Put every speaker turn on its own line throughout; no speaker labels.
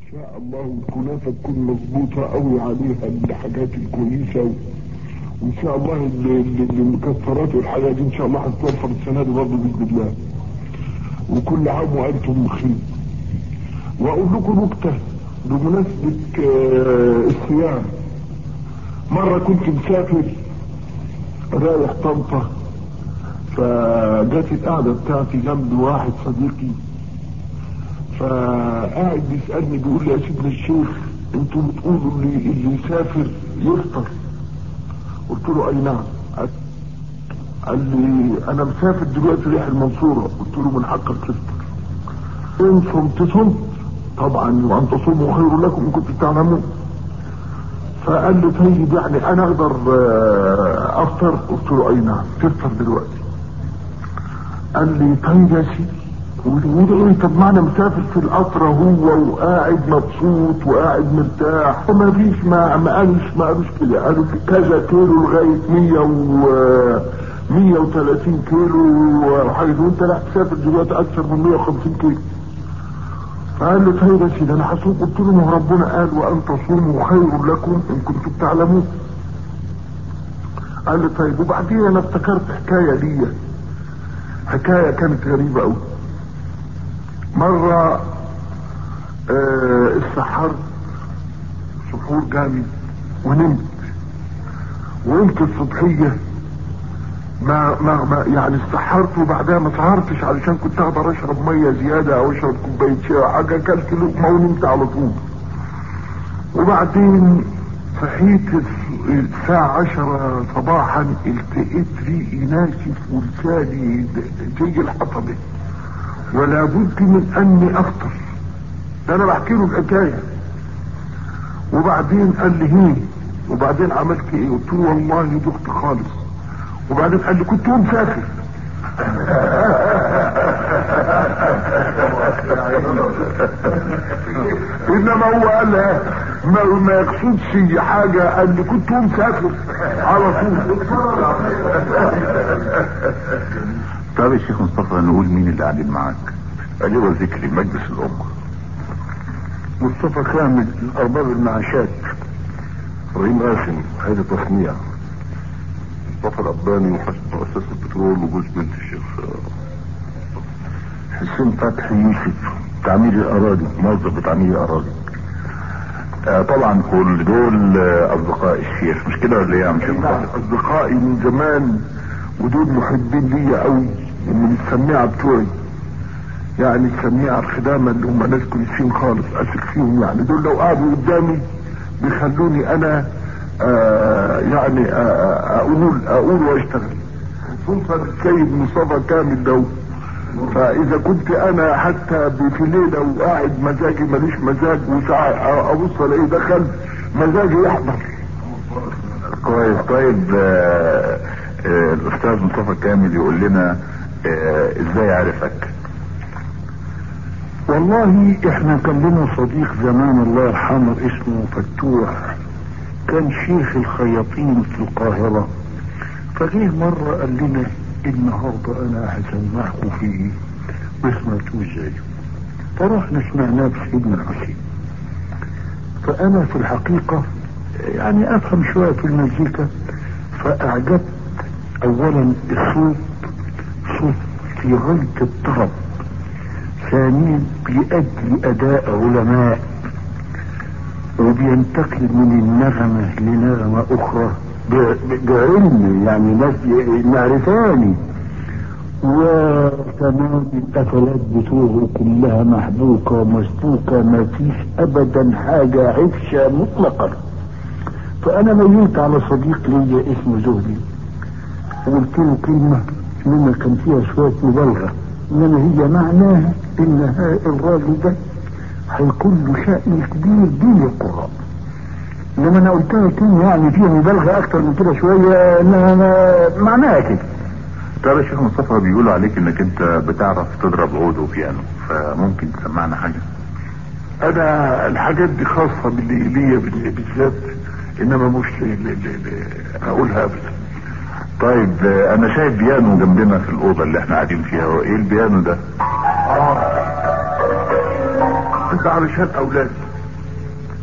شاء الله الكنافة تكون مظبوطة قوي عليها الحاجات الكويسة، وان شاء الله المكسرات والحاجات دي ان شاء الله هتتوفر السنة دي برضه بإذن الله، وكل عام وانتم بخير. واقول لكم نكتة بمناسبة الصيام. مرة كنت مسافر رايح طنطا، فجات القعدة بتاعتي جنب واحد صديقي، فقاعد بيسألني بيقول لي يا سيدنا الشيخ انتوا بتقولوا اللي يسافر يفطر؟ قلت له اي نعم. قال لي انا مسافر دلوقتي رايح المنصورة. قلت له من حقك تفطر، ان صمت صمت طبعا وان تصوموا خير لكم ان كنتم تعلمون. فقال لي طيب يعني انا اقدر افطر؟ قلت له اي نعم تفطر دلوقتي. قال لي طيب يا سيدي وده ايه؟ طب ما انا مسافر في القطر هو وقاعد مبسوط وقاعد مرتاح وما فيش ما قالوش كده، قالوا في كذا كيلو لغايه 130 كيلو وحاجه، وانت راح تسافر دلوقتي اكثر من 150 كيلو. فقال له طيب يا سيدي انا هصوم. قلت له ما ربنا قال وان تصوموا خير لكم ان كنتم تعلمون. قال لي طيب. وبعدين انا افتكرت حكايه ليا، حكايه كانت غريبه قوي. مرة اتسحرت سحور جامد ونمت، وقمت الصبحية ما يعني اتسحرت وبعدها ما سهرتش علشان كنت اقدر اشرب مية زيادة او اشرب كوباية شاي او حاجة، اكلت لقمة ونمت على طول. وبعدين صحيت الساعة 10 صباحا، التقيت ريقي ناشف ولساني زي الحطبة، ولا بد من اني افطر. ده انا بحكي له الحكايه. وبعدين قال لي هي وبعدين عملت ايه؟ قلت له والله دخت خالص. وبعدين قال لي كنت مسافر. انما هو قال ما يقصدش حاجه، قال لي كنت مسافر على طول.
طب يا شيخ مصطفى نقول مين اللي قاعدين معاك؟
أجيب ذكري مجلس الأمة، مصطفى كامل أرباب المعاشات، إبراهيم قاسم هيئة تصنيع، مصطفى الأباني مؤسسة البترول وجوز بنت الشيخ حسين فتحي يوسف تعمير الأراضي، موظف بتعمير الأراضي.
طبعا كل دول أصدقاء الشيخ مش كده ولا ايه يا شيخ مصطفى؟
أصدقائي من زمان، ودول محبين ليا قوي ومن السماعة بتوعي، يعني السميعة الخدامة اللي هم ناس كويسين خالص اثق فيهم. يعني دول لو قعدوا قدامي بيخلوني انا يعني اقول واشتغل، خصوصا السيد مصطفى كامل ده. فاذا كنت انا حتى في ليلة وقاعد مزاجي ماليش مزاج وساعة ابص الاقيه دخل مزاجي يحضر.
كويس. طيب الاستاذ مصطفى كامل يقول لنا ازاي عرفك؟
والله احنا كان لنا صديق زمان الله يرحمه اسمه فتوح، كان شيخ الخياطين في القاهرة. فجيه مرة قال لنا النهاردة انا هسمعكم فيه واسمعتوه ازاي. فرحنا سمعناه في سيدنا الحسين. فانا في الحقيقة يعني افهم شوية في المزيكا، فاعجبت اولا الصوت، صوت في غاية الطرب، ثانيا بيأدي اداء علماء وبينتقل من النغمة لنغمة اخرى بعلم، يعني ناس معرفاني. وكمان القفلات بتوعه كلها محبوكة ومسبوكة، ما فيش ابدا حاجة عفشة مطلقا. فانا ميلت على صديق لي اسمه زهري، وقلت له كلمة انما كان فيها شوية مبالغة، انما هي معناها ان الراجل ده هيكون له شأن كبير بين القراء. انما انا قلتها كلمة يعني فيها مبالغة اكتر من كده شوية، انما معناها كده.
ترى الشيخ مصطفى بيقولوا عليك انك انت بتعرف تضرب عود وبيانو، فممكن تسمعنا حاجة؟
انا الحاجات دي خاصة ليا بالذات، انما مش اقولها ابدا.
طيب انا شايف بيانو جنبنا في الاوضة اللي احنا قاعدين فيها، وايه البيانو ده؟
ده علشان اولادي.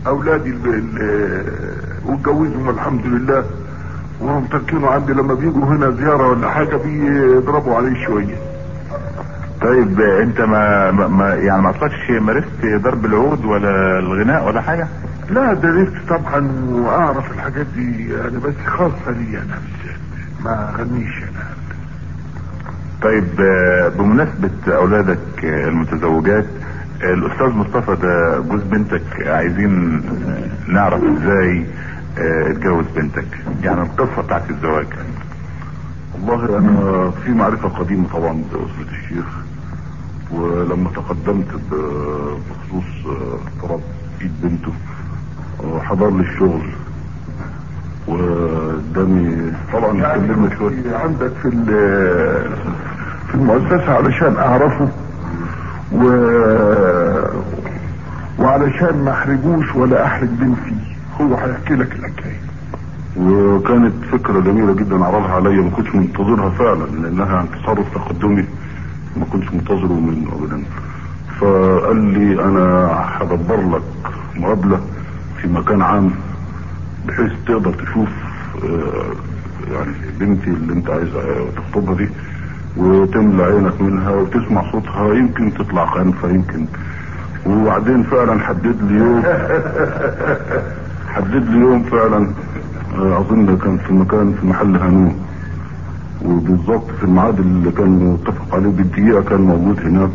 اولادي واتجوزهم الحمد لله، وهم تركينه عندي لما بيجوا هنا زيارة ولا حاجة بيضربوا عليه شوية.
طيب انت ما يعني ما اصلكش مارست ضرب العود ولا الغناء ولا حاجة؟
لا درست طبعا واعرف الحاجات دي يعني، بس خاصة لي انا بالذات ما غنيش انا.
طيب بمناسبة اولادك المتزوجات، الاستاذ مصطفى ده جوز بنتك، عايزين نعرف ازاي اتجوز بنتك، يعني القصة بتاعت الزواج.
والله انا في معرفة قديمة طبعا بأسرة الشيخ، ولما تقدمت بخصوص طلب ايد بنته حضر لي الشغل وقدامي طبعا اتكلمنا شوية
عندك في المؤسسة علشان اعرفه وعلشان ما احرجوش ولا احرج بنتي، هو هيحكي لك الحكاية.
وكانت فكرة جميلة جدا عرضها عليا، ما كنتش منتظرها فعلا لانها تصرف تقدمي ما كنتش منتظره من ابدا. فقال لي انا هدبر لك مقابلة في مكان عام بحيث تقدر تشوف يعني بنتي اللي انت عايز تخطبها دي وتملى عينك منها وتسمع صوتها، يمكن تطلع خانفة يمكن. وبعدين فعلا حدد لي يوم فعلا، اظن كان في مكان في محل هانون، وبالظبط في الميعاد اللي كان متفق عليه بالدقيقة كان موجود هناك.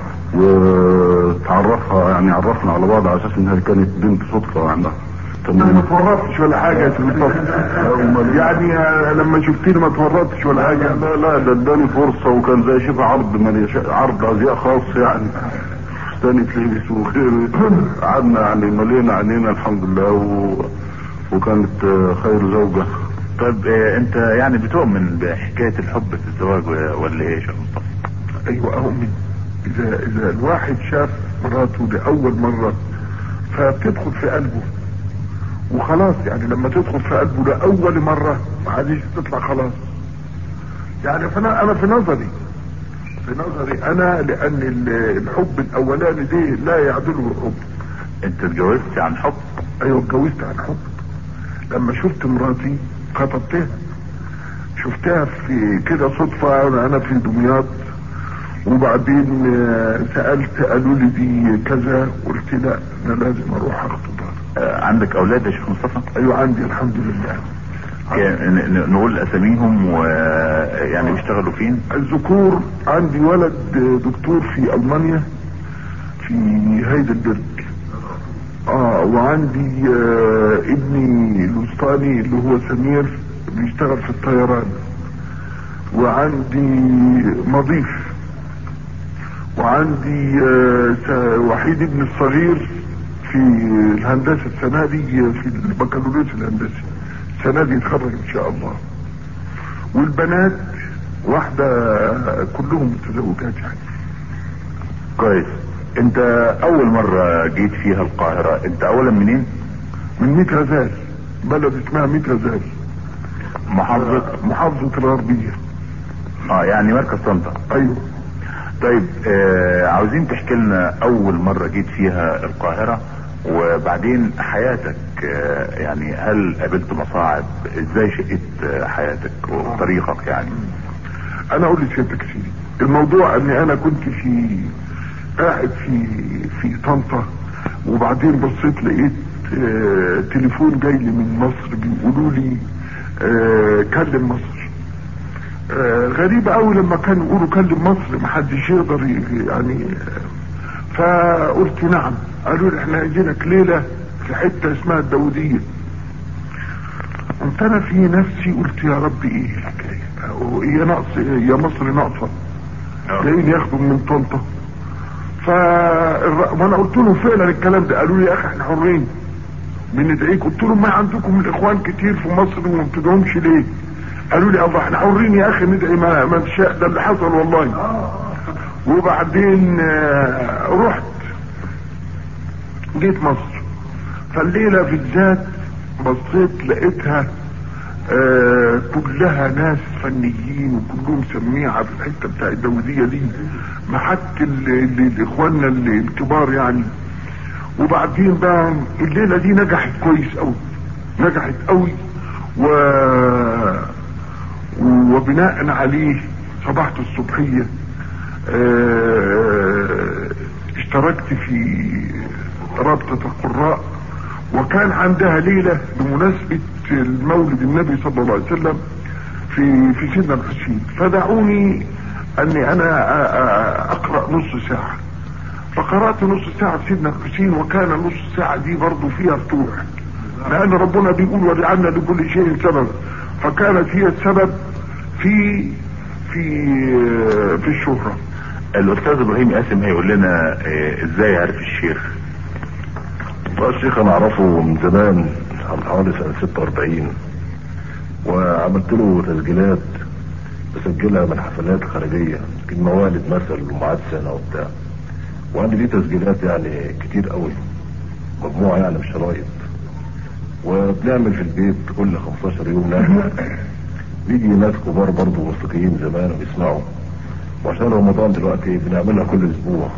وتعرفها يعني عرفنا على بعض على اساس انها كانت بنت صدفة عندها.
انا ما اتورطتش ولا حاجة يا سيدي يعني لما شفتيني ما اتورطتش ولا حاجة.
لا ده اداني فرصة، وكان زي شبه عرض ازياء خاص يعني، فستاني تلبس وخير. قعدنا يعني ملينا عينينا الحمد لله وكانت خير زوجة.
طيب انت يعني بتؤمن بحكاية الحب في الزواج ولا ايه يا شيخ مصطفى؟
ايوه اؤمن. اذا الواحد شاف مراته لاول مرة فبتدخل في قلبه وخلاص، يعني لما تدخل في قلبه لاول مرة ما عادش تطلع خلاص يعني. انا في نظري انا لان الحب الاولاني دي لا يعدله الحب.
انت اتجوزت عن حب؟
ايوه اتجوزت عن حب. لما شفت مراتي خطبتها، شفتها في كده صدفة انا في دمياط، وبعدين سألت قالوا لي دي كذا، قلت لا انا لازم اروح اخطبها.
عندك اولاد يا شيخ مصطفى؟
ايوه عندي الحمد لله.
نقول اساميهم ويعني بيشتغلوا فين؟
الذكور عندي ولد دكتور في المانيا في هايدلبرج، وعندي ابني الوسطاني اللي هو سمير بيشتغل في الطيران، وعندي مضيف، وعندي وحيد ابن الصغير في الهندسة السنة دي في البكالوريوس الهندسي، السنة دي يتخرج ان شاء الله. والبنات واحدة كلهم متزوجات يعني.
كويس. انت اول مرة جيت فيها القاهرة انت اولا منين؟
من ميت غزال، بلد اسمها ميت غزال، محافظة الغربية.
يعني مركز طنطا.
ايوه.
طيب عاوزين تحكي لنا اول مرة جيت فيها القاهرة، وبعدين حياتك يعني هل قابلت مصاعب؟ ازاي شقت حياتك وطريقك يعني؟
انا اقول لسيادتك سيدي الموضوع اني انا كنت قاعد في طنطا، وبعدين بصيت لقيت تليفون جاي لي من مصر بيقولوا لي كلم مصر. غريبة قوي لما كانوا يقولوا كلم مصر محدش يقدر يعني. فقلت نعم. قالوا لي احنا عايزينك ليلة في حتة اسمها الداودية. قمت انا في نفسي قلت يا رب ايه الحكاية، هي ناقص يا مصر ناقصة جايين ياخدوا من طنطا. وانا قلت لهم فعلا الكلام ده. قالوا لي يا اخي احنا حرين بندعيك. قلت لهم ما عندكم الاخوان كتير في مصر وما بتدعوهمش ليه؟ قالوا لي الله احنا حرين يا اخي ندعي ما نشاء. ده اللي حصل والله. وبعدين رحت جيت مصر. فالليلة في الذات بصيت لقيتها كلها ناس فنيين وكلهم سميعة في الحتة بتاع الداودية دي، محك الاخواننا الكبار يعني. وبعدين بقى الليلة دي نجحت كويس قوي، نجحت قوي، وبناء عليه صباحة الصبحية اشتركت في رابطة القراء، وكان عندها ليلة بمناسبة المولد النبي صلى الله عليه وسلم في سيدنا الحسين، فدعوني اني انا اقرأ نص ساعة، فقرأت نص ساعة في سيدنا الحسين، وكان نص ساعة دي برضو فيها فتوح، لان ربنا بيقول وجعلنا لكل شيء سبب، فكانت هي السبب في الشهرة.
الاستاذ ابراهيم قاسم هيقول لنا ازاي عرف الشيخ.
الشيخ انا اعرفه من زمان، عن حوالي سنة 46، وعملت له تسجيلات بسجلها من حفلات خارجية، يمكن موالد مثلا ومعاد سنة وبتاع، وعندي ليه تسجيلات يعني كتير قوي، مجموعة يعني مش شرايط، وبنعمل في البيت كل 15 يوم نعمل، بيجي ناس كبار برضه موسيقيين زمان وبيسمعوا، وعشان رمضان دلوقتي بنعملها كل اسبوع.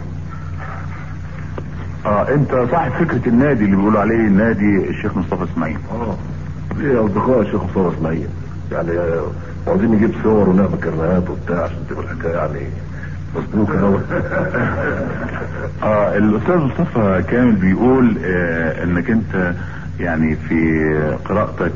انت صاحب فكرة النادي اللي بيقولوا عليه نادي الشيخ مصطفى اسماعيل.
ليه اصدقاء الشيخ مصطفى اسماعيل، يعني عاوزين نجيب صور ونعمل كرنيهات وبتاع عشان تبقى الحكايه يعني مظبوطه قوي.
الاستاذ مصطفى كامل بيقول انك انت يعني في قراءتك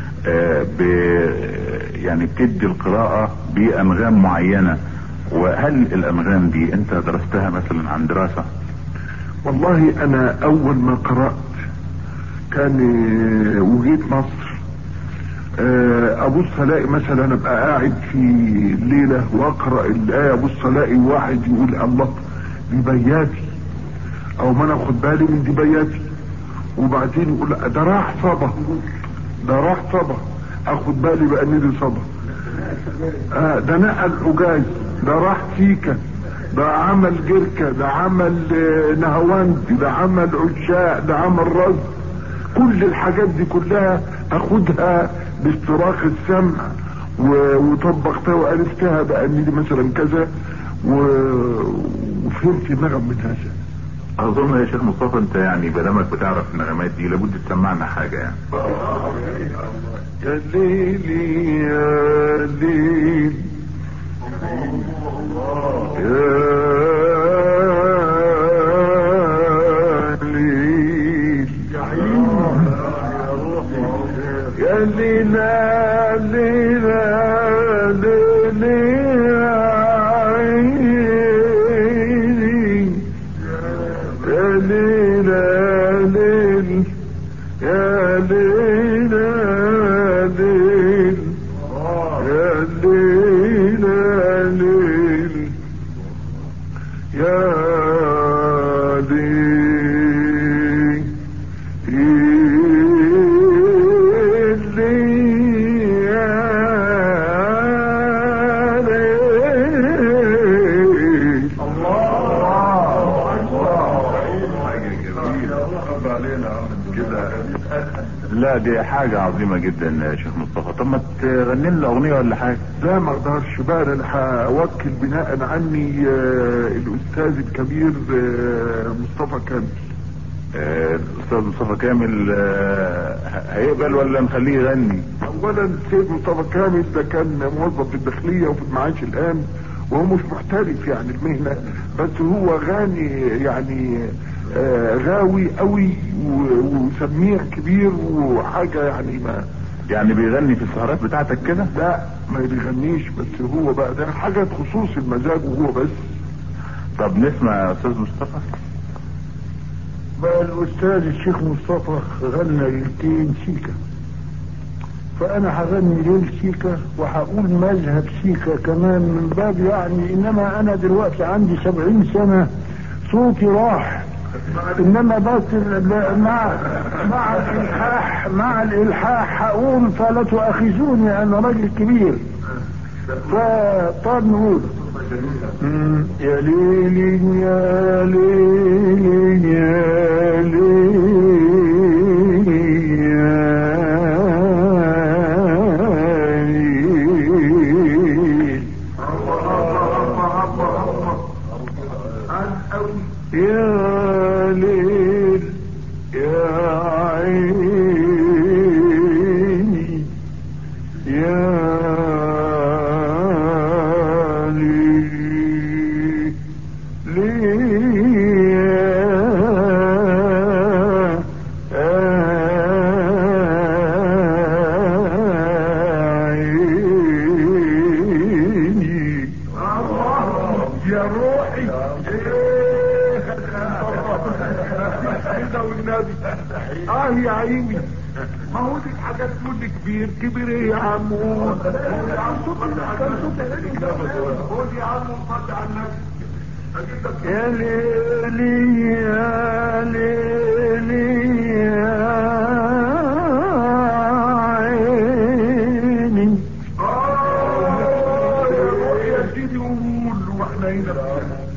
يعني بتدي القراءة بأنغام معينة، وهل الأنغام دي انت درستها مثلا عن دراسة؟
والله انا اول ما قرأت كان وجيت مصر، ابص الاقي مثلا ابقى قاعد في الليلة واقرأ الآية، ابص الاقي واحد يقول الله دي بياتي، او ما انا اخد بالي من دي بياتي، وبعدين يقول ده راح صبا، ده راح صبا، اخد بالي بان دي صبا، ده نقل حجاج، ده راح سيكا، ده عمل جركة، ده عمل نهواند، ده عمل عشاء، ده عمل رز، كل الحاجات دي كلها اخدها باستراخ السمع، وطبقتها وعرفتها بان دي مثلا كذا، وفهمت النغم من هذا.
اظن يا شيخ مصطفى انت يعني بلامك بتعرف النغمات دي لابد تسمعنا حاجة يعني.
يا ليلي يا ليل يا ليلى ليلى
لا دي حاجة عظيمة جدا يا شيخ مصطفى. طب ما تغني لنا اغنية ولا حاجة؟
لا ما اقدرش بقى، انا هوكل بناء عني الاستاذ الكبير مصطفى كامل.
الاستاذ مصطفى كامل هيقبل ولا نخليه يغني؟
اولا السيد مصطفى كامل ده كان موظف في الداخلية وفي المعاش الان، وهو مش محترف يعني المهنة، بس هو غني يعني غاوي قوي وسميع كبير وحاجة يعني ما
يعني بيغني في السهرات بتاعتك كده؟
لا ما بيغنيش، بس هو بقى ده حاجة خصوص المزاج وهو بس.
طب نسمع يا استاذ مصطفى.
بقى الاستاذ الشيخ مصطفى غنى ليلتين سيكا، فانا هغني ليل سيكا وهقول مذهب سيكا كمان من باب يعني، انما انا دلوقتي عندي 70 سنة صوتي راح، انما بس مع الالحاح هقول فلا تؤاخذوني انا راجل كبير. فطب نقول يا ليل يا ليل يا ليل يا ليل
كده والنبي. يا عيني، ما هو دي حاجات تقول كبير كبير ايه يا عم؟ قول يا عم وصلي على النبي.
يا ليلي يا ليلي يا عيني.
يا سيدي قول واحنا هنا.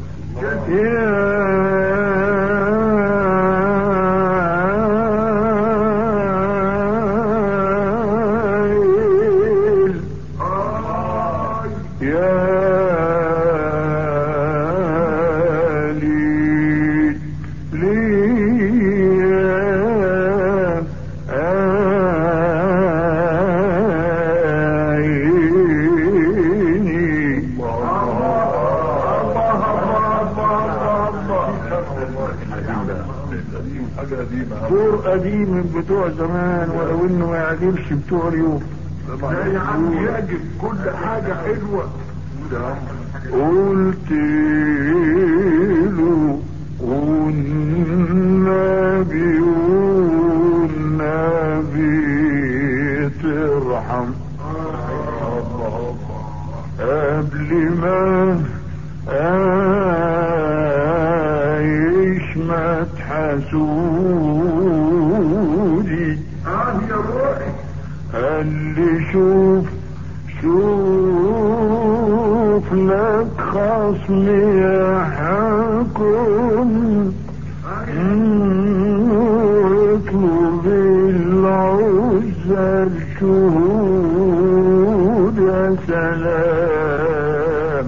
قديم من بتوع زمان ولو انه ما يعجبش بتوع اليوم.
لا يا عم يعجب، كل حاجة حلوة.
قلت له والنبي والنبي ترحم قبل ما ما تحسودي.
يا روحي
قال لي شوف لك خصم يحكم واطلب العزة الشهود. يا سلام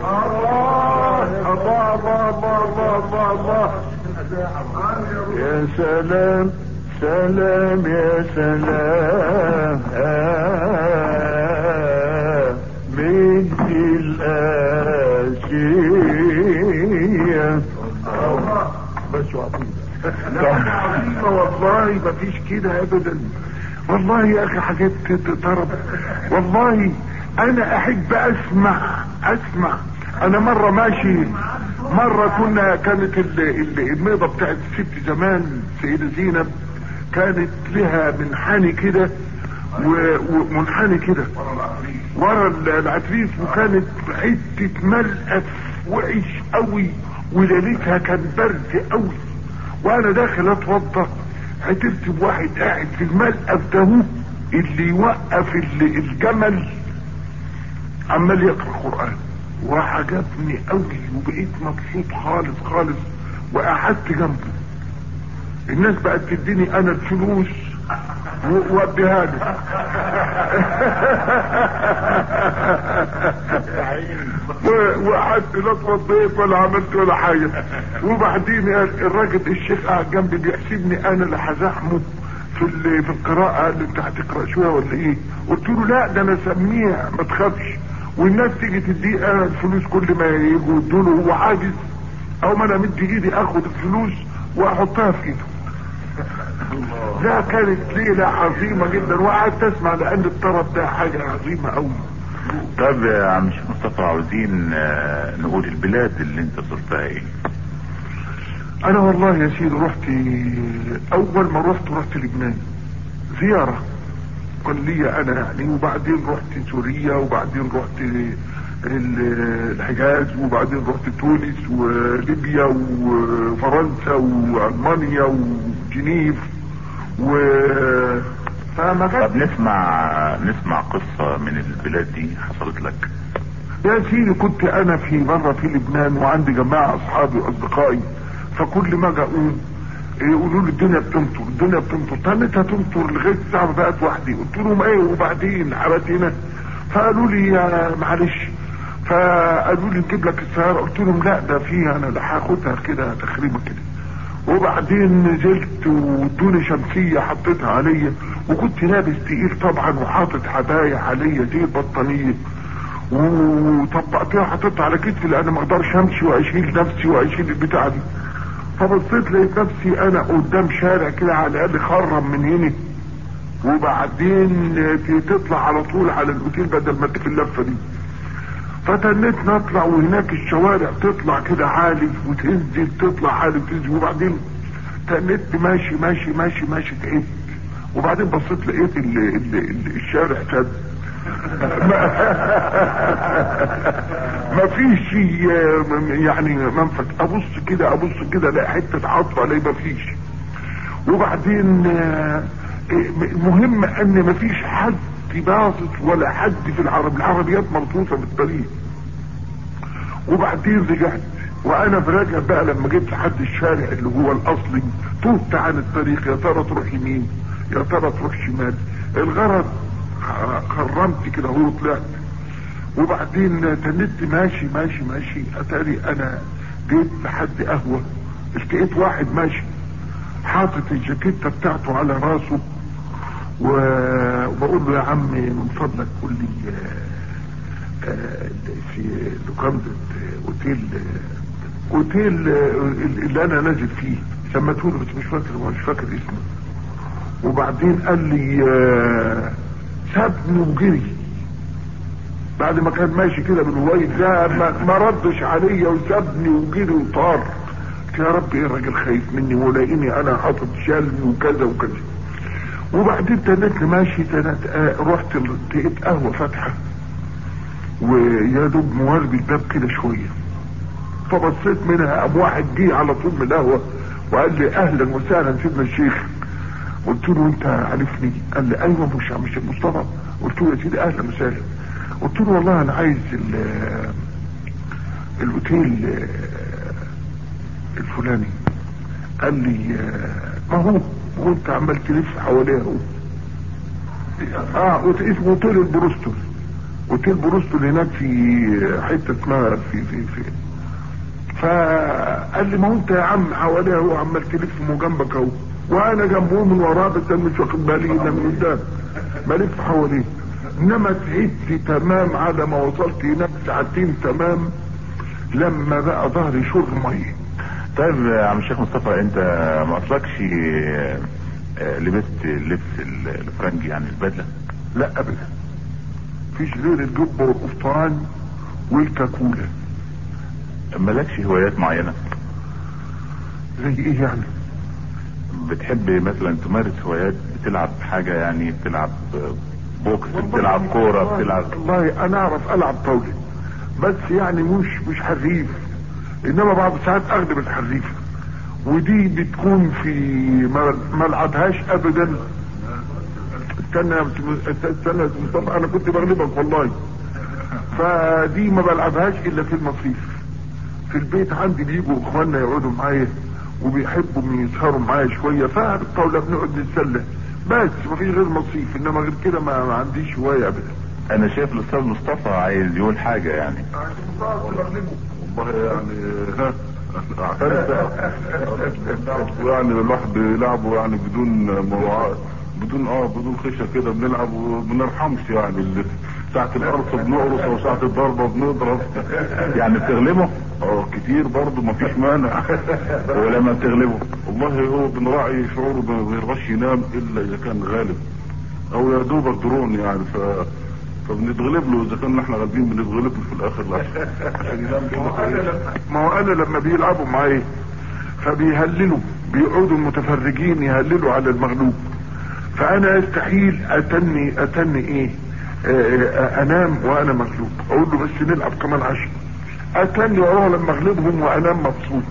يا سلام سلام يا سلام مدي الآسية.
بس عظيمة والله، مفيش كده ابدا والله يا اخي، حاجات تطرب والله. انا احب اسمع. انا مرة ماشي، كانت الميضة بتاعت الست زمان سيدة زينب كانت لها منحني كده ومنحني كده ورا العتريس، وكانت حتة ملقف وعش قوي وليلتها كان برد قوي، وانا داخل اتوضى عترت بواحد قاعد في الملقف ده اللي يوقف الجمل عمال يقرأ القرآن، وعجبني قوي وبقيت مبسوط خالص وقعدت جنبه. الناس بقت تديني انا الفلوس ووديها لي. وقعدت لا اتوضيت ولا عملت ولا حاجه. وبعدين الراجل الشيخ قاعد جنبي بيحسبني انا اللي هزحمه في القراءه. اللي انت هتقرا شويه ولا ايه؟ قلت له لا ده انا سميع ما تخافش، والناس تيجي تديه انا الفلوس كل ما يجوا يدوله هو عاجز، او ما انا مدي ايدي اخد الفلوس واحطها في ايده. لا كانت ليلة عظيمة جدا، وقعدت اسمع لان الطرب ده حاجة عظيمة قوي.
طب يا عم شيخ مصطفى، عاوزين نقول البلاد اللي انت زرتها ايه؟
انا والله يا سيدي رحت، اول ما رحت لبنان زيارة كان ليا انا يعني، وبعدين رحت سوريا، وبعدين رحت الحجاز، وبعدين رحت تونس وليبيا وفرنسا والمانيا وجنيف
فما طب نسمع قصة من البلاد دي حصلت لك.
يا سيدي كنت انا مرة في لبنان وعندي جماعة اصحابي واصدقائي، فكل ما اجي اقول يقولوا لي الدنيا بتمطر تنتها تمطر لغايه الساعه بقت وحدي. قلت لهم ايه وبعدين عملتنا؟ فقالوا لي يا معلش، فقالوا لي نجيب لك السياره. قلت لهم لا ده فيها انا اللي هاخدها كده تخريبه كده. وبعدين نزلت وادوني شمسيه حطيتها عليا، وكنت لابس تقيل طبعا وحاطط هدايا عليا زي البطانيه، وطبقتها حطيتها على كتفي لان ما اقدرش امشي واشيل نفسي واشيل البتاع دي. فبصيت لقيت نفسي انا قدام شارع كده على الاقل خرم من هنا، وبعدين تطلع على طول على الاوتيل بدل ما في اللفه دي. فتنيت نطلع، وهناك الشوارع تطلع كده عالي وتنزل، تطلع عالي وتنزل، وبعدين تنت ماشي ماشي ماشي ماشي تعبت، وبعدين بصيت لقيت الشارع سد. ما فيش يعني منفذ، ابص كده الاقي حته عطره، الاقي ما فيش. وبعدين المهم ان ما فيش حد باصص ولا حد في العربيات مرصوصه في الطريق. وبعدين رجعت، وانا براجع بقى لما جيت لحد الشارع اللي هو الاصلي تهت عن الطريق، يا ترى تروح يمين يا ترى تروح شمال. الغرض خرمت كده هو طلعت. وبعدين تنت ماشي ماشي ماشي، اتاري انا جيت لحد قهوه، لقيت واحد ماشي حاطط الجاكيته بتاعته على راسه، وبقول له يا عمي من فضلك قول لي في لوكاندا اوتيل اللي انا نازل فيه، سميتهوله بس مش فاكر اسمه. وبعدين قال لي سابني وجري بعد ما كان ماشي كده بالوايد ده، ما ردش عليا وسابني وجري وطار. قلت يا رب ايه الراجل خايف مني ولاقيني انا حاطط شالني وكذا وكذا. وبعدين تنت ماشي رحت لقيت قهوه فاتحه ويا دوب موارب الباب كده شويه، فبصيت منها قام واحد جه على طول من القهوه وقال لي اهلا وسهلا سيدنا الشيخ. قلت له انت عارفني؟ قال لي ايوه مش مصطفى. قلت له يا سيدي اهلا وسهلا. قلت له والله انا عايز الاوتيل الفلاني. قال لي ما هو وانت عمال تلف حواليه اهو. اسمه اوتيل البروستول. اوتيل بروستول هناك في حته اسمها في فقال لي ما هو انت يا عم حواليه اهو عمال تلف جنبك اهو، وانا جنبه من وراه بس انا مش واخد بالي الا من قدام بلف حواليه. انما تعبت تمام على ما وصلت هناك ساعتين تمام لما بقى ظهري شرب ميه.
طيب يا عم الشيخ مصطفى، انت ما اصلكش لبست اللبس الفرنجي يعني البدله؟
لا ابدا، فيش غير الجبه والقفطان والكاكوله.
مالكش هوايات معينه؟
زي ايه يعني؟
بتحب مثلا تمارس هوايات؟ بتلعب حاجه يعني، بتلعب بوكس، بتلعب كوره، بتلعب؟
والله انا اعرف العب طاوله بس يعني مش حريف، انما بعض ساعات اغلب الحريفه، ودي بتكون في ما العبهاش ابدا. استنى انا كنت بغلبك والله. فدي ما بلعبهاش الا في المصيف. في البيت عندي بيجوا اخواننا يقعدوا معايا وبيحبوا يسهروا معايا شويه، فالطاوله بنقعد نتسلى بس، ما فيش غير مصيف، انما غير كده ما عنديش هوايه ابدا.
انا شايف الاستاذ مصطفى عايز يقول حاجه يعني.
والله يعني يعني الواحد بيلعبوا يعني بدون مراعاة، بدون خشة كده، بنلعب وما بنرحمش يعني. ساعة القرص بنقرص وساعة الضربة بنضرب.
يعني بتغلبه؟
كتير برضه ما فيش مانع.
ولما بتغلبه
والله هو بنراعي شعوره ما بيرضاش ينام الا اذا كان غالب او يا دوبك درون يعني، فبنتغلب له. اذا كنا احنا غالبين بنتغلب له في الاخر عشان ينام كده.
ما هو انا لما بيلعبوا معايا فبيهللوا، بيقعدوا المتفرجين يهللوا على المغلوب، فانا استحيل اتني ايه انام وانا مغلوب. اقول له بس نلعب كمان 10، اتني واروح لما اغلبهم وانام مبسوط.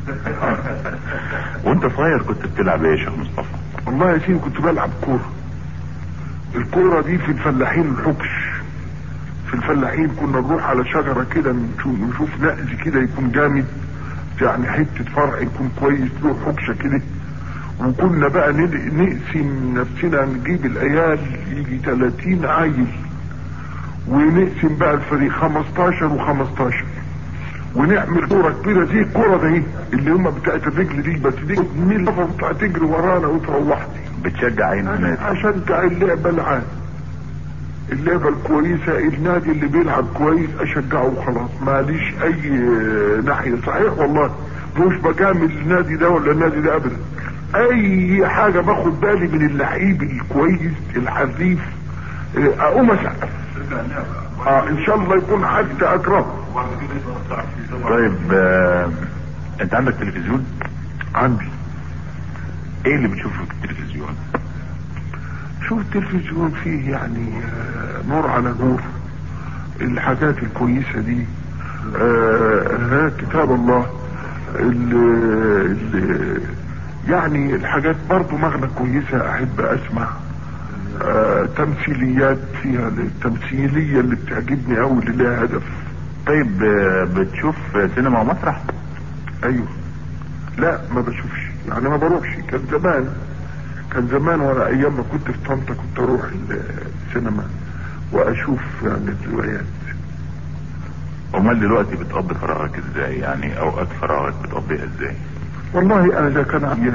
وانت صغير كنت بتلعب ايه يا شيخ مصطفى؟
والله يا سيدي كنت بلعب كوره. الكوره دي في الفلاحين الحكش. في الفلاحين كنا نروح على شجره كده نشوف نقز كده يكون جامد، يعني حته فرع يكون كويس له حكشه كده، وكنا بقى نقسم نفسنا، نجيب العيال يجي 30 عيل ونقسم بقى الفريق 15 و15 ونعمل كوره كبيره زي الكوره دي اللي هم بتاعت الرجل دي، بس دي مين اللي تجري ورانا وتروحني.
بتشجع الناس؟
اشجع اللعبه العام، اللعبه الكويسه، النادي اللي بيلعب كويس اشجعه وخلاص، ماليش اي ناحيه. صحيح والله مش بجامل النادي ده ولا النادي ده ابدا، اي حاجه باخد بالي من اللعيب الكويس الحريف اقوم اسقف. ان شاء الله يكون حتى اكرهه.
طيب انت عندك تلفزيون؟
عندي.
ايه اللي بتشوفه في التلفزيون؟
شوف التلفزيون فيه يعني نور على نور. الحاجات الكويسة دي كتاب الله، يعني الحاجات برضو مغنى كويسة احب اسمع. تمثيليات فيها التمثيلية اللي بتعجبني اوي اللي لها هدف.
طيب بتشوف سينما ومسرح؟
ايوه. لا ما بشوفش، يعني ما بروحش. كان زمان وانا ايام ما كنت في طنطا كنت اروح السينما واشوف يعني الروايات.
امال دلوقتي بتقضي فراغك ازاي؟ يعني اوقات فراغك بتقضيها ازاي؟
والله انا اذا كان عندي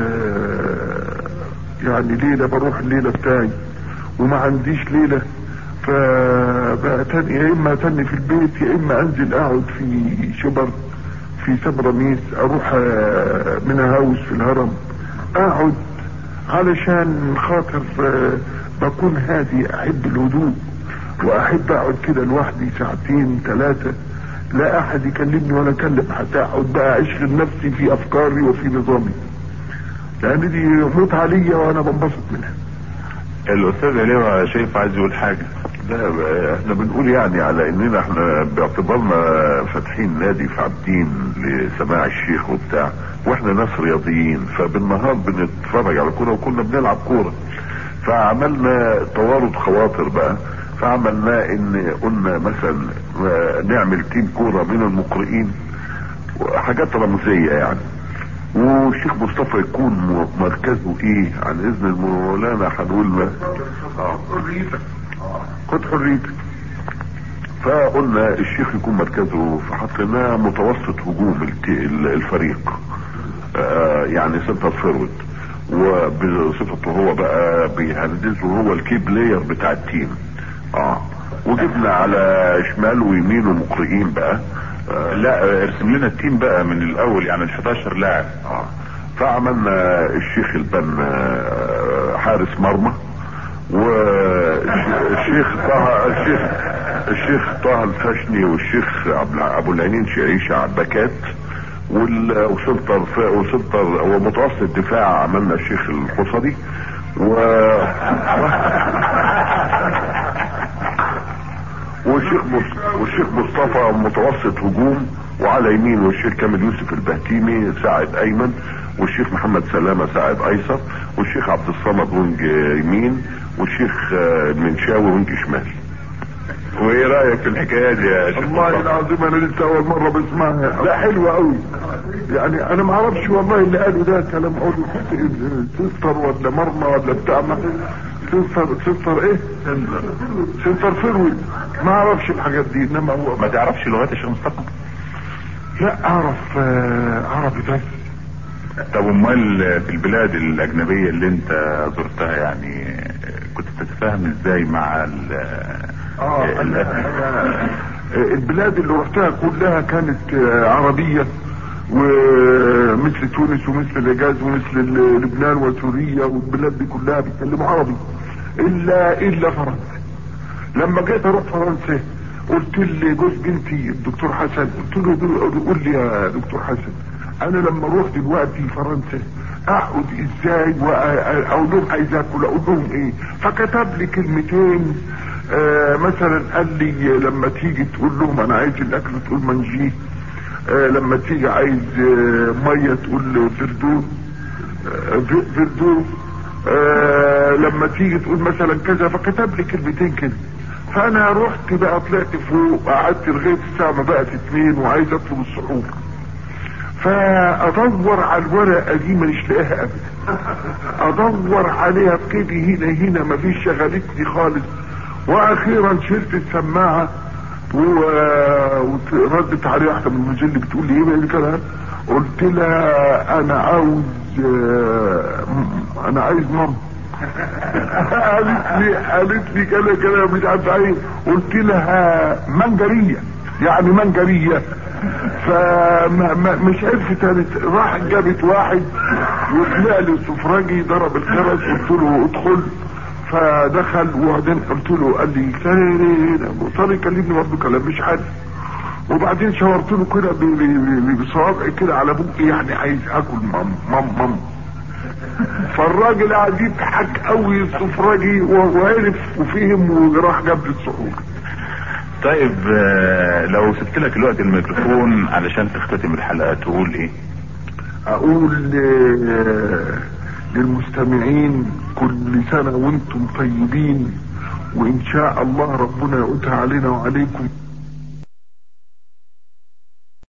يعني ليلة بروح الليلة بتاعي، وما عنديش ليلة فبأتني يا اما اتني في البيت يا اما انزل اقعد في شبر في سبرميس، اروح من هاوس في الهرم اقعد علشان خاطر بكون هادي. احب الهدوء واحب اقعد كده لوحدي ساعتين 3 لا احد يكلمني ولا اكلم حتى، اقعد بقى اشغل نفسي في افكاري وفي نظامي، لان دي متعة ليا وانا بنبسط منها.
الاستاذ علي شايف عايز يقول حاجة؟ لا احنا بنقول يعني على اننا احنا باعتبارنا فاتحين نادي في عابدين لسماع الشيخ وبتاع، واحنا ناس رياضيين فبالنهار بنتفرج على كورة وكنا بنلعب كورة، فعملنا توارد خواطر بقى، فعملنا ان قلنا مثلا نعمل تيم كورة من المقرئين وحاجات رمزية يعني، والشيخ مصطفى يكون مركزه ايه عن اذن المولانا هنقول له
حريتك خد حريتك.
فقلنا الشيخ يكون مركزه، فحطيناه متوسط هجوم الفريق، يعني سنتر فورورد، وبصفته هو بقى بيهندسه هو الكي بلاير بتاع التيم. وجبنا على شمال ويمين ومقرئين بقى.
لا ارسم لنا التيم بقى من الاول، يعني ال11 لاعب.
فعملنا الشيخ البن حارس مرمى، والشيخ طه الفشني والشيخ ابو العينين شعيشة باكات، وسنتر ومتوسط دفاع عملنا الشيخ الحصري والشيخ مصطفى متوسط هجوم، وعلى يمين والشيخ كامل يوسف البهتيمي ساعد ايمن، والشيخ محمد سلامة ساعد ايسر، والشيخ عبد الصمد وينج يمين، والشيخ المنشاوي وينج شمال.
وايه رايك في الحكايه دي يا شيخ؟
والله العظيم انا لسه اول مره بسمعها. لا حلوه قوي يعني. انا ما اعرفش والله اللي قالوا ده كلام اقول سنتر ولا مرمى ولا بتاع. سنتر ايه؟ سنتر فرويد. ما اعرفش الحاجات دي. انما هو
ما تعرفش لغات الشيخ مصطفى؟
لا اعرف عربي بس.
طب امال في البلاد الاجنبيه اللي انت زرتها يعني كنت بتتفاهم ازاي مع
البلاد اللي رحتها كلها كانت عربية، ومثل تونس ومثل الحجاز ومثل لبنان وسوريا، والبلاد دي كلها بيتكلموا عربي الا فرنسا. لما جيت اروح فرنسا قلت لي جوز بنتي الدكتور حسن، قلت له قول لي يا دكتور حسن انا لما اروح دلوقتي فرنسا اقعد ازاي واقول لهم عايز اكل اقول لهم ايه؟ فكتب لي كلمتين. مثلا قال لي لما تيجي تقول لهم انا عايز الاكل تقول منجيه، لما تيجي عايز ميه تقول فردو، لما تيجي تقول مثلا كذا. فكتب لي كلمتين كده. فانا رحت بقى طلعت فوق قعدت لغايه الساعه ما بقت 2 وعايز اطلب السحور، فادور على الورقه دي مش لاقيها ابدا. ادور عليها في جيبي هنا مفيش، شغلتني خالص. واخيرا شلت السماعه وردت عليه واحده من المجل بتقول لي ايه بقى الكلام. قلت لها انا عايز ماما. قالت لي كده مش عارف ايه. قلت لها منجريه، يعني منجريه. فمش عرفت. راحت جابت واحد وطلع لي السفراجي ضرب الجرس، قلت له ادخل. فدخل وبعدين قلت له، قال لي صار يكلمني برضه كلام مش عارف. وبعدين شاورت له كده بصوابعي كده على بوقي، يعني عايز اكل مام. فالراجل قاعد يضحك قوي السفراجي وعرف وفهم وراح جاب السحور.
طيب لو سبت لك الوقت الميكروفون علشان تختتم الحلقة تقول ايه؟
اقول للمستمعين كل سنة وانتم طيبين، وان شاء الله ربنا يؤتها علينا وعليكم.